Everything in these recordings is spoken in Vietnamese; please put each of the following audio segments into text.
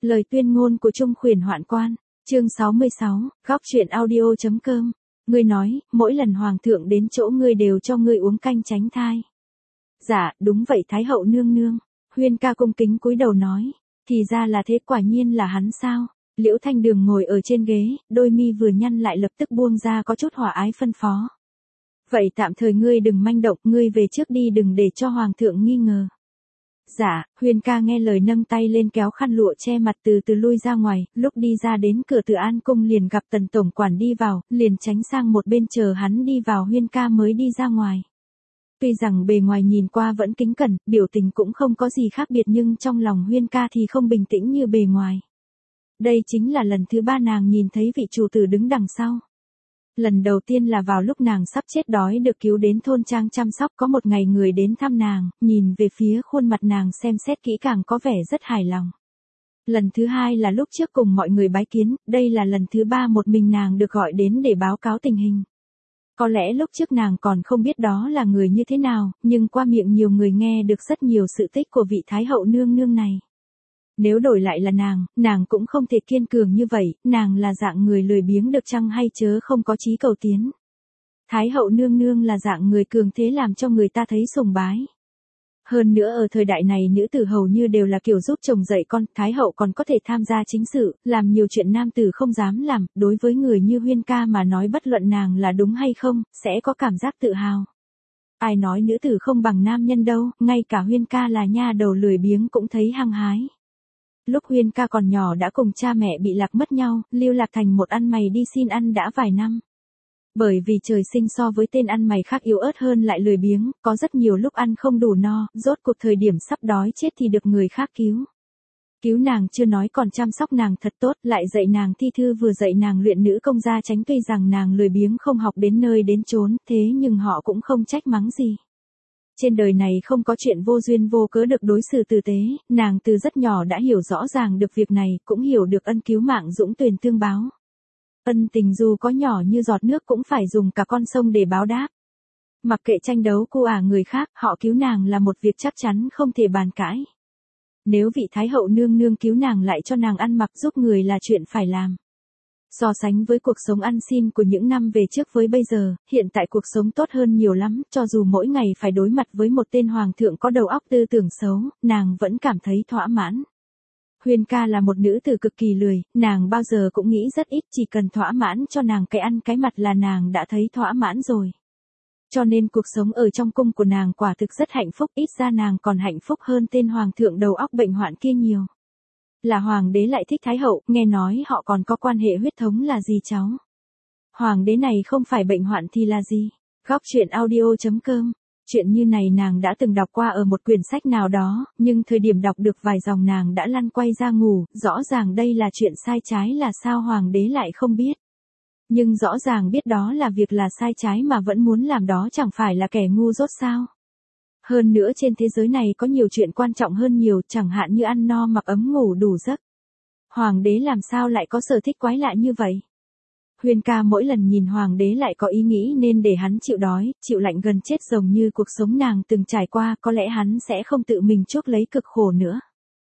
Lời tuyên ngôn của Trung Khuyển Hoạn Quan, chương 66, góc truyện audio.com. Ngươi nói, mỗi lần hoàng thượng đến chỗ ngươi đều cho ngươi uống canh tránh thai. Dạ, đúng vậy Thái hậu nương nương. Huyên ca cung kính cúi đầu nói, thì ra là thế, quả nhiên là hắn sao? Liễu Thanh Đường ngồi ở trên ghế, đôi mi vừa nhăn lại lập tức buông ra có chút hòa ái phân phó. Vậy tạm thời ngươi đừng manh động, ngươi về trước đi, đừng để cho hoàng thượng nghi ngờ. Dạ, Huyên ca nghe lời nâng tay lên kéo khăn lụa che mặt từ từ lui ra ngoài, lúc đi ra đến cửa Từ An cung liền gặp Tần tổng quản đi vào, liền tránh sang một bên chờ hắn đi vào. Huyên ca mới đi ra ngoài. Tuy rằng bề ngoài nhìn qua vẫn kính cẩn, biểu tình cũng không có gì khác biệt, nhưng trong lòng Huyên ca thì không bình tĩnh như bề ngoài. Đây chính là lần thứ 3 nàng nhìn thấy vị chủ tử đứng đằng sau. Lần đầu tiên là vào lúc nàng sắp chết đói được cứu đến thôn trang chăm sóc, có một ngày người đến thăm nàng, nhìn về phía khuôn mặt nàng xem xét kỹ càng có vẻ rất hài lòng. Lần thứ 2 là lúc trước cùng mọi người bái kiến, đây là lần thứ 3 một mình nàng được gọi đến để báo cáo tình hình. Có lẽ lúc trước nàng còn không biết đó là người như thế nào, nhưng qua miệng nhiều người nghe được rất nhiều sự tích của vị Thái hậu nương nương này. Nếu đổi lại là nàng cũng không thể kiên cường như vậy, nàng là dạng người lười biếng được chăng hay chớ không có chí cầu tiến. Thái hậu nương nương là dạng người cường thế làm cho người ta thấy sùng bái. Hơn nữa ở thời đại này nữ tử hầu như đều là kiểu giúp chồng dạy con, Thái hậu còn có thể tham gia chính sự, làm nhiều chuyện nam tử không dám làm, đối với người như Huyên ca mà nói bất luận nàng là đúng hay không, sẽ có cảm giác tự hào. Ai nói nữ tử không bằng nam nhân đâu, ngay cả Huyên ca là nha đầu lười biếng cũng thấy hăng hái. Lúc Huyên ca còn nhỏ đã cùng cha mẹ bị lạc mất nhau, lưu lạc thành một ăn mày đi xin ăn đã vài năm. Bởi vì trời sinh so với tên ăn mày khác yếu ớt hơn lại lười biếng, có rất nhiều lúc ăn không đủ no, rốt cuộc thời điểm sắp đói chết thì được người khác cứu. Cứu nàng chưa nói còn chăm sóc nàng thật tốt, lại dạy nàng thi thư vừa dạy nàng luyện nữ công gia tránh, tuy rằng nàng lười biếng không học đến nơi đến chốn, thế nhưng họ cũng không trách mắng gì. Trên đời này không có chuyện vô duyên vô cớ được đối xử tử tế, nàng từ rất nhỏ đã hiểu rõ ràng được việc này, cũng hiểu được ân cứu mạng dũng tuyển tương báo. Ân tình dù có nhỏ như giọt nước cũng phải dùng cả con sông để báo đáp. Mặc kệ tranh đấu cu người khác, họ cứu nàng là một việc chắc chắn không thể bàn cãi. Nếu vị Thái hậu nương nương cứu nàng lại cho nàng ăn mặc giúp người là chuyện phải làm. So sánh với cuộc sống ăn xin của những năm về trước với bây giờ, hiện tại cuộc sống tốt hơn nhiều lắm, cho dù mỗi ngày phải đối mặt với một tên hoàng thượng có đầu óc tư tưởng xấu, nàng vẫn cảm thấy thỏa mãn. Huyên ca là một nữ tử cực kỳ lười, nàng bao giờ cũng nghĩ rất ít, chỉ cần thỏa mãn cho nàng cái ăn cái mặt là nàng đã thấy thỏa mãn rồi. Cho nên cuộc sống ở trong cung của nàng quả thực rất hạnh phúc, ít ra nàng còn hạnh phúc hơn tên hoàng thượng đầu óc bệnh hoạn kia nhiều. Là hoàng đế lại thích Thái hậu, nghe nói họ còn có quan hệ huyết thống là gì cháu? Hoàng đế này không phải bệnh hoạn thì là gì? Góc truyện audio.com. Chuyện như này nàng đã từng đọc qua ở một quyển sách nào đó, nhưng thời điểm đọc được vài dòng nàng đã lăn quay ra ngủ, rõ ràng đây là chuyện sai trái là sao hoàng đế lại không biết. Nhưng rõ ràng biết đó là việc là sai trái mà vẫn muốn làm đó chẳng phải là kẻ ngu dốt sao? Hơn nữa trên thế giới này có nhiều chuyện quan trọng hơn nhiều, chẳng hạn như ăn no mặc ấm ngủ đủ giấc. Hoàng đế làm sao lại có sở thích quái lạ như vậy? Huyên ca mỗi lần nhìn hoàng đế lại có ý nghĩ nên để hắn chịu đói, chịu lạnh gần chết giống như cuộc sống nàng từng trải qua, có lẽ hắn sẽ không tự mình chuốc lấy cực khổ nữa.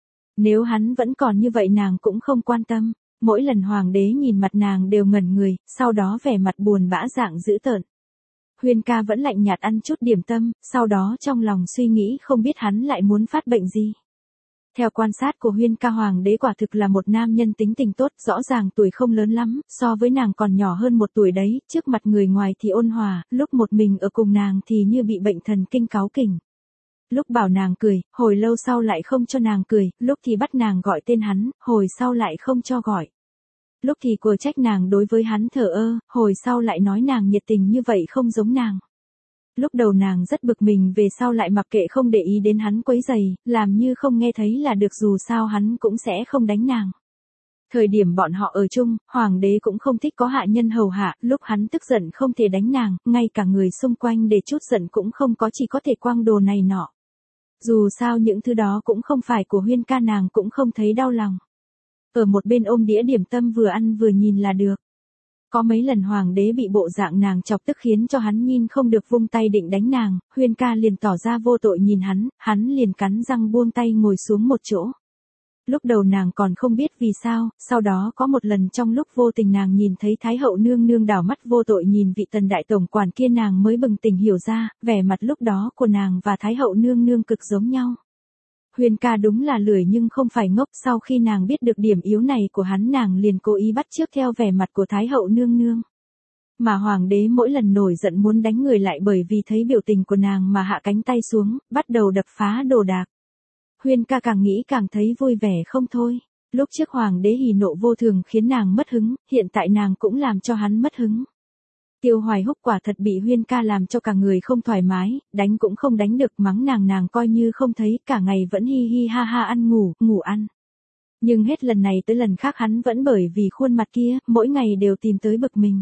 Nếu hắn vẫn còn như vậy nàng cũng không quan tâm, mỗi lần hoàng đế nhìn mặt nàng đều ngẩn người, sau đó vẻ mặt buồn bã dạng dữ tợn. Huyên ca vẫn lạnh nhạt ăn chút điểm tâm, sau đó trong lòng suy nghĩ không biết hắn lại muốn phát bệnh gì. Theo quan sát của Huyên ca, hoàng đế quả thực là một nam nhân tính tình tốt, rõ ràng tuổi không lớn lắm, so với nàng còn nhỏ hơn 1 tuổi đấy, trước mặt người ngoài thì ôn hòa, lúc một mình ở cùng nàng thì như bị bệnh thần kinh cáu kỉnh. Lúc bảo nàng cười, hồi lâu sau lại không cho nàng cười, lúc thì bắt nàng gọi tên hắn, hồi sau lại không cho gọi. Lúc thì quở trách nàng đối với hắn thờ ơ, hồi sau lại nói nàng nhiệt tình như vậy không giống nàng. Lúc đầu nàng rất bực mình, về sau lại mặc kệ không để ý đến hắn quấy rầy, làm như không nghe thấy là được, dù sao hắn cũng sẽ không đánh nàng. Thời điểm bọn họ ở chung, hoàng đế cũng không thích có hạ nhân hầu hạ, lúc hắn tức giận không thể đánh nàng, ngay cả người xung quanh để chút giận cũng không có, chỉ có thể quăng đồ này nọ. Dù sao những thứ đó cũng không phải của Huyên ca, nàng cũng không thấy đau lòng. Ở một bên ôm đĩa điểm tâm vừa ăn vừa nhìn là được. Có mấy lần hoàng đế bị bộ dạng nàng chọc tức khiến cho hắn nhìn không được, vung tay định đánh nàng, Huyên ca liền tỏ ra vô tội nhìn hắn liền cắn răng buông tay ngồi xuống một chỗ. lúc đầu nàng còn không biết vì sao, sau đó có một lần trong lúc vô tình nàng nhìn thấy Thái hậu nương nương đảo mắt vô tội nhìn vị Tần đại tổng quản kia, nàng mới bừng tỉnh hiểu ra, vẻ mặt lúc đó của nàng và Thái hậu nương nương cực giống nhau. Huyền ca đúng là lười nhưng không phải ngốc, sau khi nàng biết được điểm yếu này của hắn nàng liền cố ý bắt chước theo vẻ mặt của Thái hậu nương nương. Mà hoàng đế mỗi lần nổi giận muốn đánh người lại bởi vì thấy biểu tình của nàng mà hạ cánh tay xuống, bắt đầu đập phá đồ đạc. Huyền ca càng nghĩ càng thấy vui vẻ không thôi. Lúc trước hoàng đế hỉ nộ vô thường khiến nàng mất hứng, hiện tại nàng cũng làm cho hắn mất hứng. Tiêu Hoài Húc quả thật bị Huyên ca làm cho cả người không thoải mái, đánh cũng không đánh được, mắng nàng coi như không thấy, cả ngày vẫn hi hi ha ha ăn ngủ ăn. Nhưng hết lần này tới lần khác hắn vẫn bởi vì khuôn mặt kia, mỗi ngày đều tìm tới bực mình.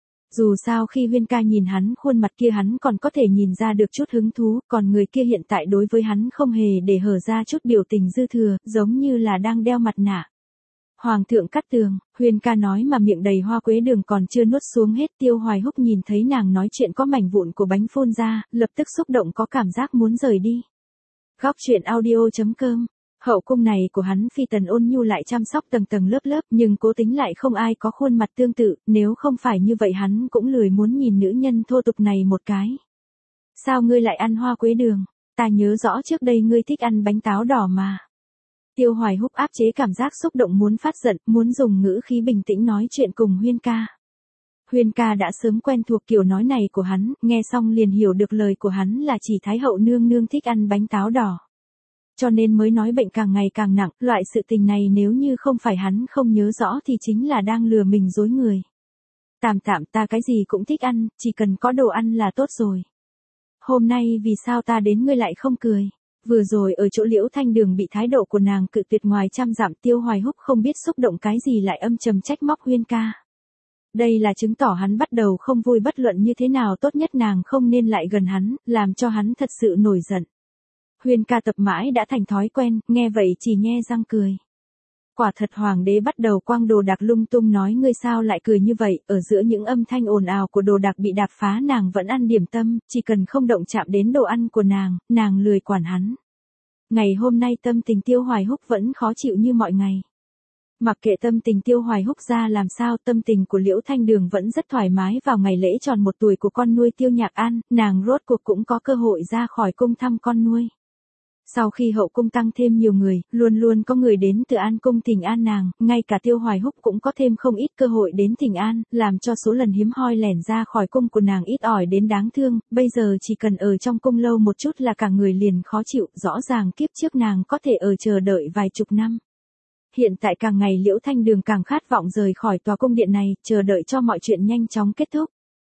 Dù sao khi Huyên ca nhìn hắn khuôn mặt kia hắn còn có thể nhìn ra được chút hứng thú, còn người kia hiện tại đối với hắn không hề để hở ra chút biểu tình dư thừa, giống như là đang đeo mặt nạ. Hoàng thượng cắt tường, Huyên ca nói mà miệng đầy hoa quế đường còn chưa nuốt xuống hết. Tiêu Hoài Húc nhìn thấy nàng nói chuyện có mảnh vụn của bánh phun ra, lập tức xúc động có cảm giác muốn rời đi. Góc truyện audio.com. Hậu cung này của hắn phi tần ôn nhu lại chăm sóc tầng tầng lớp lớp, nhưng cố tính lại không ai có khuôn mặt tương tự, nếu không phải như vậy hắn cũng lười muốn nhìn nữ nhân thô tục này một cái. Sao ngươi lại ăn hoa quế đường? Ta nhớ rõ trước đây ngươi thích ăn bánh táo đỏ mà. Tiêu Hoài Húc áp chế cảm giác xúc động muốn phát giận, muốn dùng ngữ khí bình tĩnh nói chuyện cùng Huyên ca. Huyên ca đã sớm quen thuộc kiểu nói này của hắn, nghe xong liền hiểu được lời của hắn là chỉ Thái hậu nương nương thích ăn bánh táo đỏ. Cho nên mới nói bệnh càng ngày càng nặng, loại sự tình này nếu như không phải hắn không nhớ rõ thì chính là đang lừa mình dối người. Tạm ta cái gì cũng thích ăn, chỉ cần có đồ ăn là tốt rồi. Hôm nay vì sao ta đến ngươi lại không cười? Vừa rồi ở chỗ Liễu Thanh Đường bị thái độ của nàng cự tuyệt ngoài trăm dặm, Tiêu Hoài Húc không biết xúc động cái gì lại âm trầm trách móc Huyên ca. Đây là chứng tỏ hắn bắt đầu không vui, bất luận như thế nào tốt nhất nàng không nên lại gần hắn, làm cho hắn thật sự nổi giận. Huyên ca tập mãi đã thành thói quen, nghe vậy chỉ nhe răng cười. Quả thật hoàng đế bắt đầu quăng đồ đạc lung tung, nói ngươi sao lại cười như vậy, ở giữa những âm thanh ồn ào của đồ đạc bị đạp phá nàng vẫn ăn điểm tâm, chỉ cần không động chạm đến đồ ăn của nàng lười quản hắn. Ngày hôm nay tâm tình Tiêu Hoài Húc vẫn khó chịu như mọi ngày. Mặc kệ tâm tình Tiêu Hoài Húc ra làm sao, tâm tình của Liễu Thanh Đường vẫn rất thoải mái. Vào ngày lễ tròn 1 tuổi của con nuôi Tiêu Nhạc An, nàng rốt cuộc cũng có cơ hội ra khỏi cung thăm con nuôi. Sau khi hậu cung tăng thêm nhiều người, luôn luôn có người đến từ An cung thỉnh an nàng, ngay cả Tiêu Hoài Húc cũng có thêm không ít cơ hội đến thỉnh an, làm cho số lần hiếm hoi lẻn ra khỏi cung của nàng ít ỏi đến đáng thương. Bây giờ chỉ cần ở trong cung lâu một chút là cả người liền khó chịu, rõ ràng kiếp trước nàng có thể ở chờ đợi vài chục năm. Hiện tại càng ngày Liễu Thanh Đường càng khát vọng rời khỏi tòa cung điện này, chờ đợi cho mọi chuyện nhanh chóng kết thúc.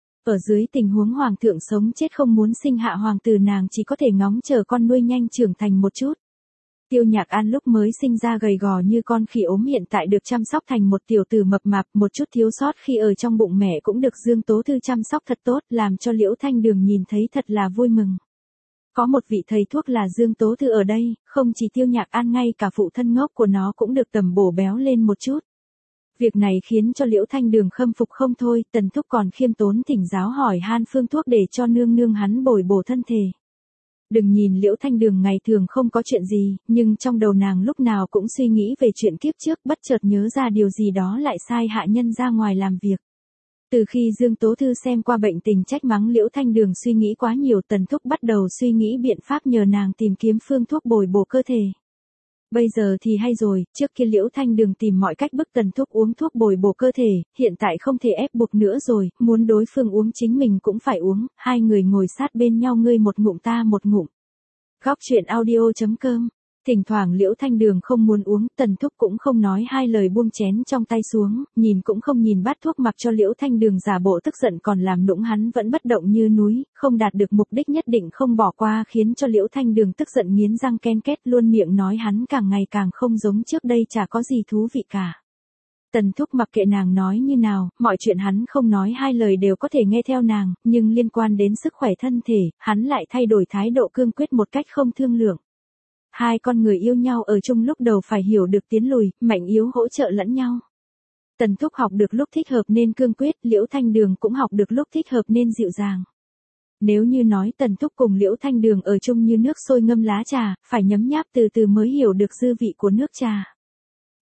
Ở dưới tình huống hoàng thượng sống chết không muốn sinh hạ hoàng tử, nàng chỉ có thể ngóng chờ con nuôi nhanh trưởng thành một chút. Tiêu Nhạc An lúc mới sinh ra gầy gò như con khỉ ốm, hiện tại được chăm sóc thành một tiểu tử mập mạp, một chút thiếu sót khi ở trong bụng mẹ cũng được Dương Tố Thư chăm sóc thật tốt, làm cho Liễu Thanh Đường nhìn thấy thật là vui mừng. Có một vị thầy thuốc là Dương Tố Thư ở đây, không chỉ Tiêu Nhạc An, ngay cả phụ thân ngốc của nó cũng được tầm bổ béo lên một chút. Việc này khiến cho Liễu Thanh Đường khâm phục không thôi, Tần Thúc còn khiêm tốn thỉnh giáo hỏi han phương thuốc để cho nương nương hắn bồi bổ thân thể. Đừng nhìn Liễu Thanh Đường ngày thường không có chuyện gì, nhưng trong đầu nàng lúc nào cũng suy nghĩ về chuyện kiếp trước, bất chợt nhớ ra điều gì đó lại sai hạ nhân ra ngoài làm việc. Từ khi Dương Tố Thư xem qua bệnh tình trách mắng Liễu Thanh Đường suy nghĩ quá nhiều, Tần Thúc bắt đầu suy nghĩ biện pháp nhờ nàng tìm kiếm phương thuốc bồi bổ cơ thể. Bây giờ thì hay rồi, trước kia Liễu Thanh Đường tìm mọi cách bức Tần Thúc uống thuốc bồi bổ cơ thể, hiện tại không thể ép buộc nữa rồi, muốn đối phương uống chính mình cũng phải uống, hai người ngồi sát bên nhau, ngươi một ngụm ta một ngụm. Góc truyện audio.com. Thỉnh thoảng Liễu Thanh Đường không muốn uống, Tần Thúc cũng không nói hai lời buông chén trong tay xuống, nhìn cũng không nhìn bát thuốc mặc cho Liễu Thanh Đường giả bộ tức giận còn làm nũng, hắn vẫn bất động như núi, không đạt được mục đích nhất định không bỏ qua, khiến cho Liễu Thanh Đường tức giận nghiến răng ken két, luôn miệng nói hắn càng ngày càng không giống trước đây, chả có gì thú vị cả. Tần Thúc mặc kệ nàng nói như nào, mọi chuyện hắn không nói hai lời đều có thể nghe theo nàng, nhưng liên quan đến sức khỏe thân thể, hắn lại thay đổi thái độ cương quyết một cách không thương lượng. Hai con người yêu nhau ở chung lúc đầu phải hiểu được tiến lùi, mạnh yếu hỗ trợ lẫn nhau. Tần Thúc học được lúc thích hợp nên cương quyết, Liễu Thanh Đường cũng học được lúc thích hợp nên dịu dàng. Nếu như nói Tần Thúc cùng Liễu Thanh Đường ở chung như nước sôi ngâm lá trà, phải nhấm nháp từ từ mới hiểu được dư vị của nước trà.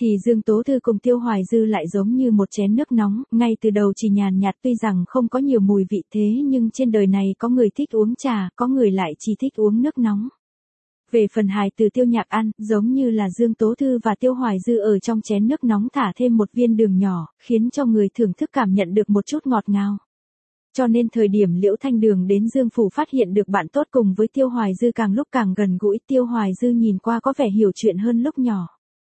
thì Dương Tố Thư cùng Tiêu Hoài Dư lại giống như một chén nước nóng, ngay từ đầu chỉ nhàn nhạt tuy rằng không có nhiều mùi vị thế nhưng trên đời này có người thích uống trà, có người lại chỉ thích uống nước nóng. Về phần hài từ Tiêu Nhạc An, giống như là Dương Tố Thư và Tiêu Hoài Dư ở trong chén nước nóng thả thêm một viên đường nhỏ, khiến cho người thưởng thức cảm nhận được một chút ngọt ngào. Cho nên thời điểm Liễu Thanh Đường đến Dương Phủ phát hiện được bạn tốt cùng với Tiêu Hoài Dư càng lúc càng gần gũi, Tiêu Hoài Dư nhìn qua có vẻ hiểu chuyện hơn lúc nhỏ.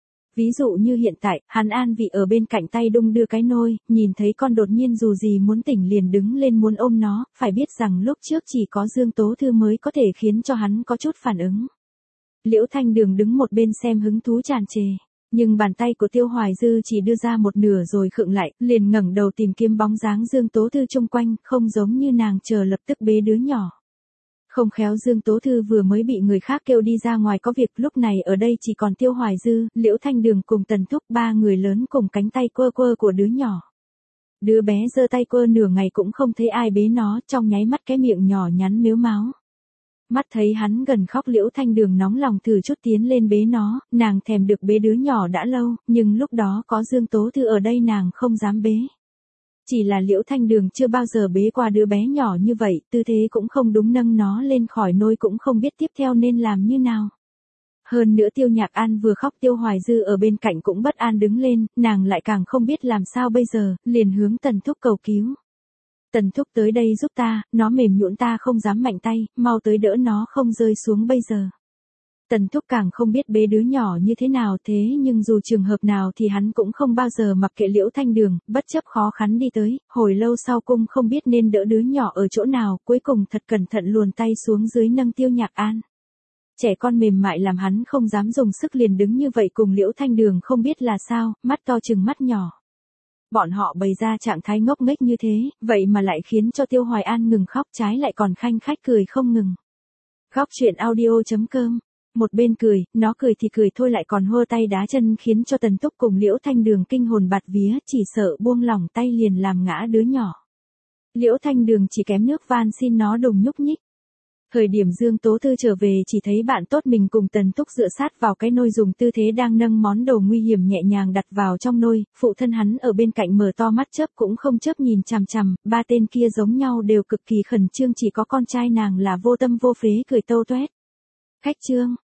Ví dụ như hiện tại, hắn an vị ở bên cạnh tay đung đưa cái nôi, nhìn thấy con đột nhiên dù gì muốn tỉnh liền đứng lên muốn ôm nó, phải biết rằng lúc trước chỉ có Dương Tố Thư mới có thể khiến cho hắn có chút phản ứng. Liễu Thanh Đường đứng một bên xem hứng thú tràn trề, nhưng bàn tay của Tiêu Hoài Dư chỉ đưa ra một nửa rồi khựng lại, liền ngẩng đầu tìm kiếm bóng dáng Dương Tố Thư chung quanh, không giống như nàng chờ lập tức bế đứa nhỏ. Không khéo Dương Tố Thư vừa mới bị người khác kêu đi ra ngoài có việc, lúc này ở đây chỉ còn Tiêu Hoài Dư, Liễu Thanh Đường cùng Tần Thúc, ba người lớn cùng cánh tay quơ quơ của đứa nhỏ. Đứa bé giơ tay quơ nửa ngày cũng không thấy ai bế nó, trong nháy mắt cái miệng nhỏ nhắn mếu máo. Mắt thấy hắn gần khóc, Liễu Thanh Đường nóng lòng thử chút tiến lên bế nó, nàng thèm được bế đứa nhỏ đã lâu, nhưng lúc đó có Dương Tố Thư ở đây nàng không dám bế. Chỉ là Liễu Thanh Đường chưa bao giờ bế qua đứa bé nhỏ như vậy, tư thế cũng không đúng, nâng nó lên khỏi nôi cũng không biết tiếp theo nên làm như nào. Hơn nữa Tiêu Nhạc An vừa khóc, Tiêu Hoài Dư ở bên cạnh cũng bất an đứng lên, nàng lại càng không biết làm sao bây giờ, liền hướng Tần Thúc cầu cứu. Tần Thúc tới đây giúp ta, nó mềm nhũn ta không dám mạnh tay, mau tới đỡ nó không rơi xuống bây giờ. Tần Thúc càng không biết bế đứa nhỏ như thế nào, thế nhưng dù trường hợp nào thì hắn cũng không bao giờ mặc kệ Liễu Thanh Đường, bất chấp khó khăn đi tới, hồi lâu sau cung không biết nên đỡ đứa nhỏ ở chỗ nào, cuối cùng thật cẩn thận luồn tay xuống dưới nâng Tiêu Nhạc An. Trẻ con mềm mại làm hắn không dám dùng sức, liền đứng như vậy cùng Liễu Thanh Đường không biết là sao, mắt to chừng mắt nhỏ. Bọn họ bày ra trạng thái ngốc nghếch như thế, vậy mà lại khiến cho Tiêu Hoài An ngừng khóc, trái lại còn khanh khách cười không ngừng. Góc truyện audio.com. Một bên cười, nó cười thì cười thôi lại còn hơ tay đá chân, khiến cho Tần Thúc cùng Liễu Thanh Đường kinh hồn bạt vía, chỉ sợ buông lỏng tay liền làm ngã đứa nhỏ. Liễu Thanh Đường chỉ kém nước van xin nó đừng nhúc nhích. Thời điểm Dương Tố Thư trở về chỉ thấy bạn tốt mình cùng Tần Thúc dựa sát vào cái nôi dùng tư thế đang nâng món đồ nguy hiểm nhẹ nhàng đặt vào trong nôi, phụ thân hắn ở bên cạnh mở to mắt chớp cũng không chớp nhìn chằm chằm, ba tên kia giống nhau đều cực kỳ khẩn trương, chỉ có con trai nàng là vô tâm vô phế cười tâu toét. Khách trương,